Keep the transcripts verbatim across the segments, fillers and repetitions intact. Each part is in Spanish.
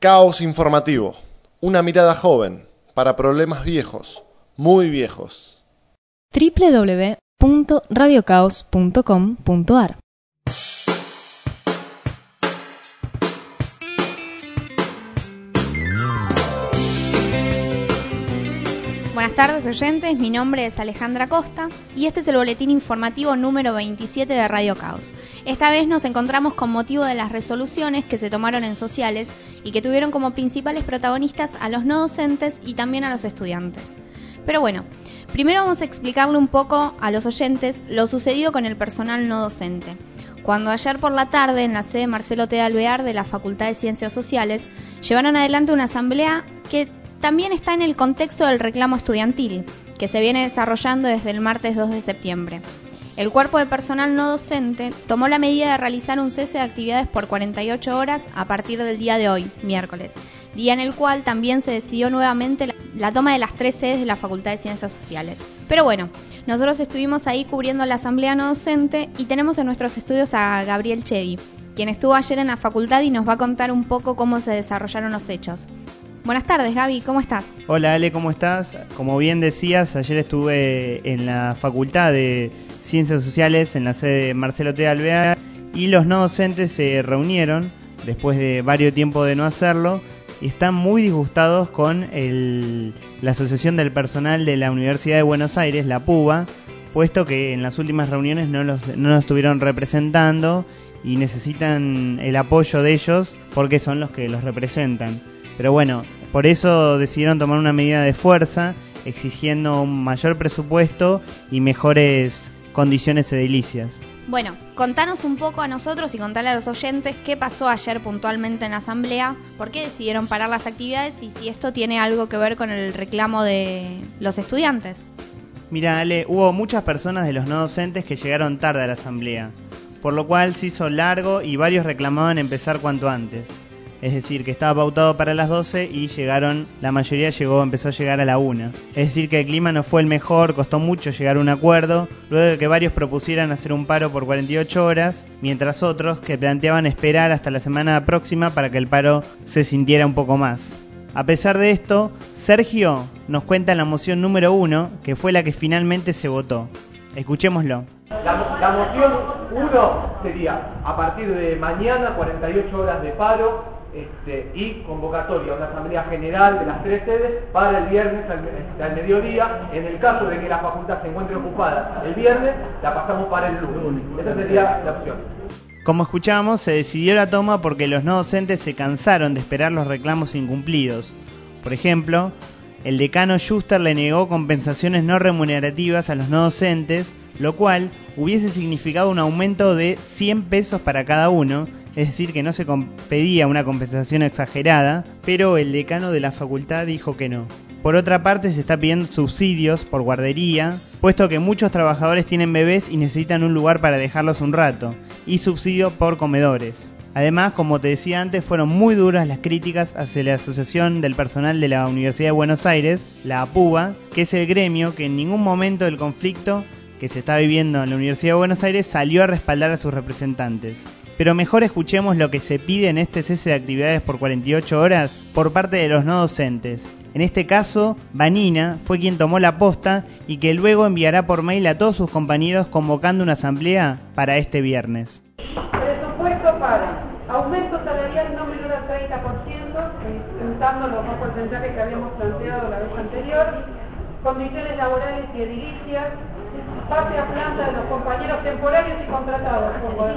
Caos informativo. Una mirada joven para problemas viejos, muy viejos. doble u doble u doble u punto radio caos punto com punto a r Buenas tardes, oyentes, mi nombre es Alejandra Costa y este es el boletín informativo número veintisiete de Radio Caos. Esta vez nos encontramos con motivo de las resoluciones que se tomaron en sociales y que tuvieron como principales protagonistas a los no docentes y también a los estudiantes. Pero bueno, primero vamos a explicarle un poco a los oyentes lo sucedido con el personal no docente. Cuando ayer por la tarde en la sede Marcelo T. Alvear de la Facultad de Ciencias Sociales llevaron adelante una asamblea que también está en el contexto del reclamo estudiantil, que se viene desarrollando desde el martes dos de septiembre. El cuerpo de personal no docente tomó la medida de realizar un cese de actividades por cuarenta y ocho horas a partir del día de hoy, miércoles, día en el cual también se decidió nuevamente la, la toma de las tres sedes de la Facultad de Ciencias Sociales. Pero bueno, nosotros estuvimos ahí cubriendo la asamblea no docente y tenemos en nuestros estudios a Gabriel Chevi, quien estuvo ayer en la facultad y nos va a contar un poco cómo se desarrollaron los hechos. Buenas tardes, Gaby, ¿cómo estás? Hola, Ale, ¿cómo estás? Como bien decías, ayer estuve en la Facultad de Ciencias Sociales, en la sede Marcelo T. Alvear, y los no docentes se reunieron, después de varios tiempos de no hacerlo, y están muy disgustados con el, la Asociación del Personal de la Universidad de Buenos Aires, la PUBA, puesto que en las últimas reuniones no los, no los estuvieron representando y necesitan el apoyo de ellos porque son los que los representan. Pero bueno, por eso decidieron tomar una medida de fuerza, exigiendo un mayor presupuesto y mejores condiciones edilicias. Bueno, contanos un poco a nosotros y contale a los oyentes qué pasó ayer puntualmente en la asamblea, por qué decidieron parar las actividades y si esto tiene algo que ver con el reclamo de los estudiantes. Mira, Ale, hubo muchas personas de los no docentes que llegaron tarde a la asamblea, por lo cual se hizo largo y varios reclamaban empezar cuanto antes. Es decir, que estaba pautado para las doce y llegaron, la mayoría llegó, empezó a llegar a la una. Es decir, que el clima no fue el mejor, costó mucho llegar a un acuerdo, luego de que varios propusieran hacer un paro por cuarenta y ocho horas, mientras otros que planteaban esperar hasta la semana próxima para que el paro se sintiera un poco más. A pesar de esto, Sergio nos cuenta en la moción número uno, que fue la que finalmente se votó. Escuchémoslo. La, la moción uno sería, a partir de mañana, cuarenta y ocho horas de paro, Este, y convocatoria a una asamblea general de las tres sedes para el viernes al, al mediodía. En el caso de que la facultad se encuentre ocupada el viernes, la pasamos para el lunes. Esa sería la opción. Como escuchamos, se decidió la toma porque los no docentes se cansaron de esperar los reclamos incumplidos. Por ejemplo, el decano Schuster le negó compensaciones no remunerativas a los no docentes, lo cual hubiese significado un aumento de cien pesos para cada uno. Es decir, que no se pedía una compensación exagerada, pero el decano de la facultad dijo que no. Por otra parte, se está pidiendo subsidios por guardería, puesto que muchos trabajadores tienen bebés y necesitan un lugar para dejarlos un rato, y subsidio por comedores. Además, como te decía antes, fueron muy duras las críticas hacia la Asociación del Personal de la Universidad de Buenos Aires, la PUBA, que es el gremio que en ningún momento del conflicto que se está viviendo en la Universidad de Buenos Aires salió a respaldar a sus representantes. Pero mejor escuchemos lo que se pide en este cese de actividades por cuarenta y ocho horas por parte de los no docentes. En este caso, Vanina fue quien tomó la posta y que luego enviará por mail a todos sus compañeros convocando una asamblea para este viernes. Presupuesto para aumento salarial no menor al treinta por ciento, juntando los dos porcentajes que habíamos planteado la vez anterior, condiciones laborales y edilicias, pase a planta de los compañeros temporarios y contratados, como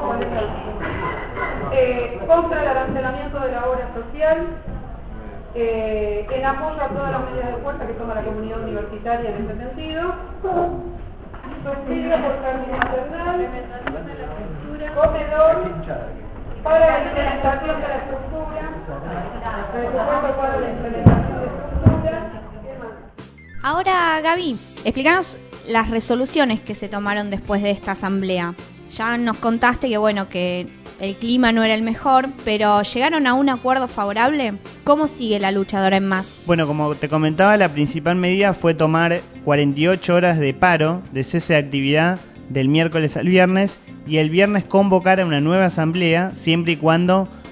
eh, contra el arancelamiento de la obra social, eh, en apoyo a todas las medidas de fuerza que toma la comunidad universitaria en ese sentido, subsidio por jardín maternal, comedor, para la implementación de la estructura, presupuesto para la implementación de estructura. Ahora, Gaby, explícanos las resoluciones que se tomaron después de esta asamblea. Ya nos contaste que bueno que el clima no era el mejor, pero ¿llegaron a un acuerdo favorable? ¿Cómo sigue la lucha de ahora en más? Bueno, como te comentaba, la principal medida fue tomar cuarenta y ocho horas de paro, de cese de actividad del miércoles al viernes, y el viernes convocar a una nueva asamblea, siempre y cuando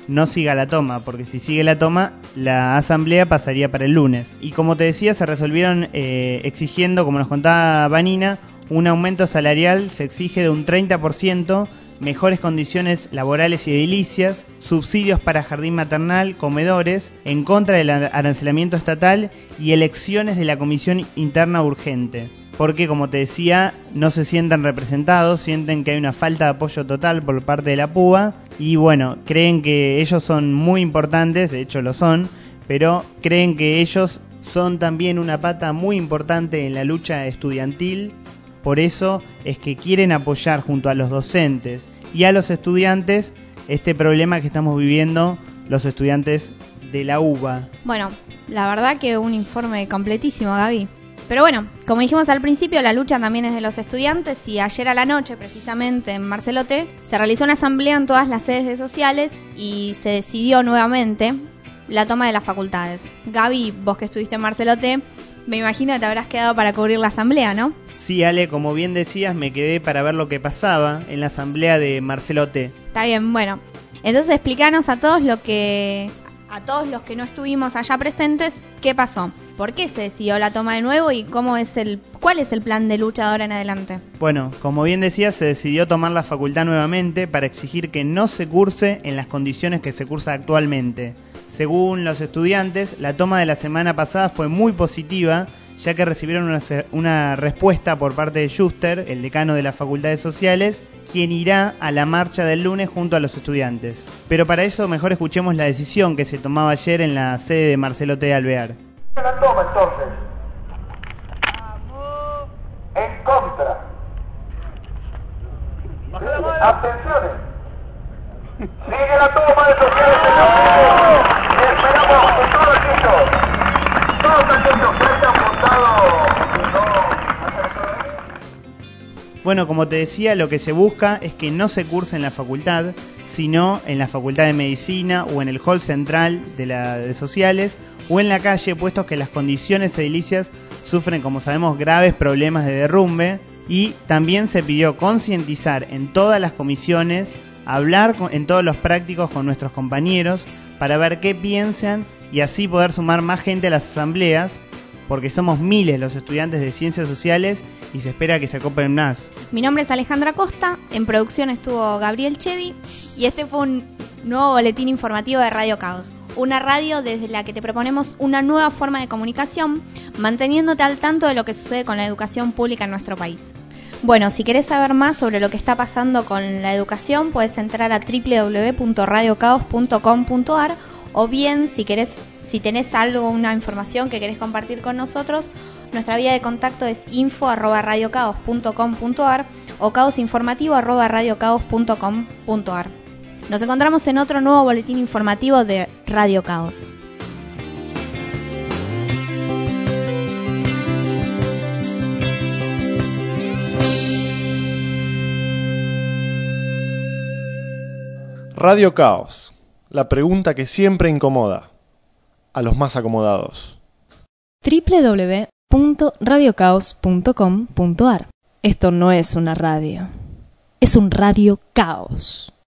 no siga la toma, porque si sigue la toma, la asamblea pasaría para el lunes. Y como te decía, se resolvieron eh, exigiendo, como nos contaba Vanina, un aumento salarial, se exige de un treinta por ciento, mejores condiciones laborales y edilicias, subsidios para jardín maternal, comedores, en contra del arancelamiento estatal y elecciones de la comisión interna urgente. Porque, como te decía, no se sienten representados, sienten que hay una falta de apoyo total por parte de la PUBA y, bueno, creen que ellos son muy importantes, de hecho lo son, pero creen que ellos son también una pata muy importante en la lucha estudiantil. Por eso es que quieren apoyar junto a los docentes y a los estudiantes este problema que estamos viviendo los estudiantes de la U B A. Bueno, la verdad que un informe completísimo, Gaby. Pero bueno, como dijimos al principio, la lucha también es de los estudiantes y ayer a la noche, precisamente en Marcelote, se realizó una asamblea en todas las sedes de sociales y se decidió nuevamente la toma de las facultades. Gaby, vos que estuviste en Marcelote, me imagino que te habrás quedado para cubrir la asamblea, ¿no? Sí, Ale, como bien decías, me quedé para ver lo que pasaba en la asamblea de Marcelote. Está bien, bueno. Entonces explícanos a todos lo que... a todos los que no estuvimos allá presentes, ¿qué pasó? ¿Por qué se decidió la toma de nuevo y cómo es el, cuál es el plan de lucha de ahora en adelante? Bueno, como bien decía, se decidió tomar la facultad nuevamente para exigir que no se curse en las condiciones que se cursa actualmente. Según los estudiantes, la toma de la semana pasada fue muy positiva, ya que recibieron una, una respuesta por parte de Schuster, el decano de las facultades sociales, quien irá a la marcha del lunes junto a los estudiantes. Pero para eso mejor escuchemos la decisión que se tomaba ayer en la sede de Marcelote de Alvear. La toma entonces. En contra. Abstenciones. Sigue la toma de sociales, señores. Y esperamos que todos aquellos, todos aquellos que hayan votado no. Bueno, como te decía, lo que se busca es que no se curse en la facultad, sino en la Facultad de Medicina o en el hall central de la de sociales o en la calle, puesto que las condiciones edilicias sufren, como sabemos, graves problemas de derrumbe. Y también se pidió concientizar en todas las comisiones, hablar con, en todos los prácticos con nuestros compañeros para ver qué piensan y así poder sumar más gente a las asambleas, porque somos miles los estudiantes de ciencias sociales y se espera que se acopen más. Mi nombre es Alejandra Costa, en producción estuvo Gabriel Chevi y este fue un nuevo boletín informativo de Radio Caos. Una radio desde la que te proponemos una nueva forma de comunicación, manteniéndote al tanto de lo que sucede con la educación pública en nuestro país. Bueno, si querés saber más sobre lo que está pasando con la educación, puedes entrar a doble u doble u doble u punto radio caos punto com punto a r o bien, si querés, si tenés algo, una información que querés compartir con nosotros, nuestra vía de contacto es info arroba radio caos punto com punto a r o caosinformativo arroba radio caos punto com punto a r. Nos encontramos en otro nuevo boletín informativo de Radio Caos. Radio Caos, la pregunta que siempre incomoda a los más acomodados. doble u doble u doble u punto radio caos punto com punto a r. Esto no es una radio, es un Radio Caos.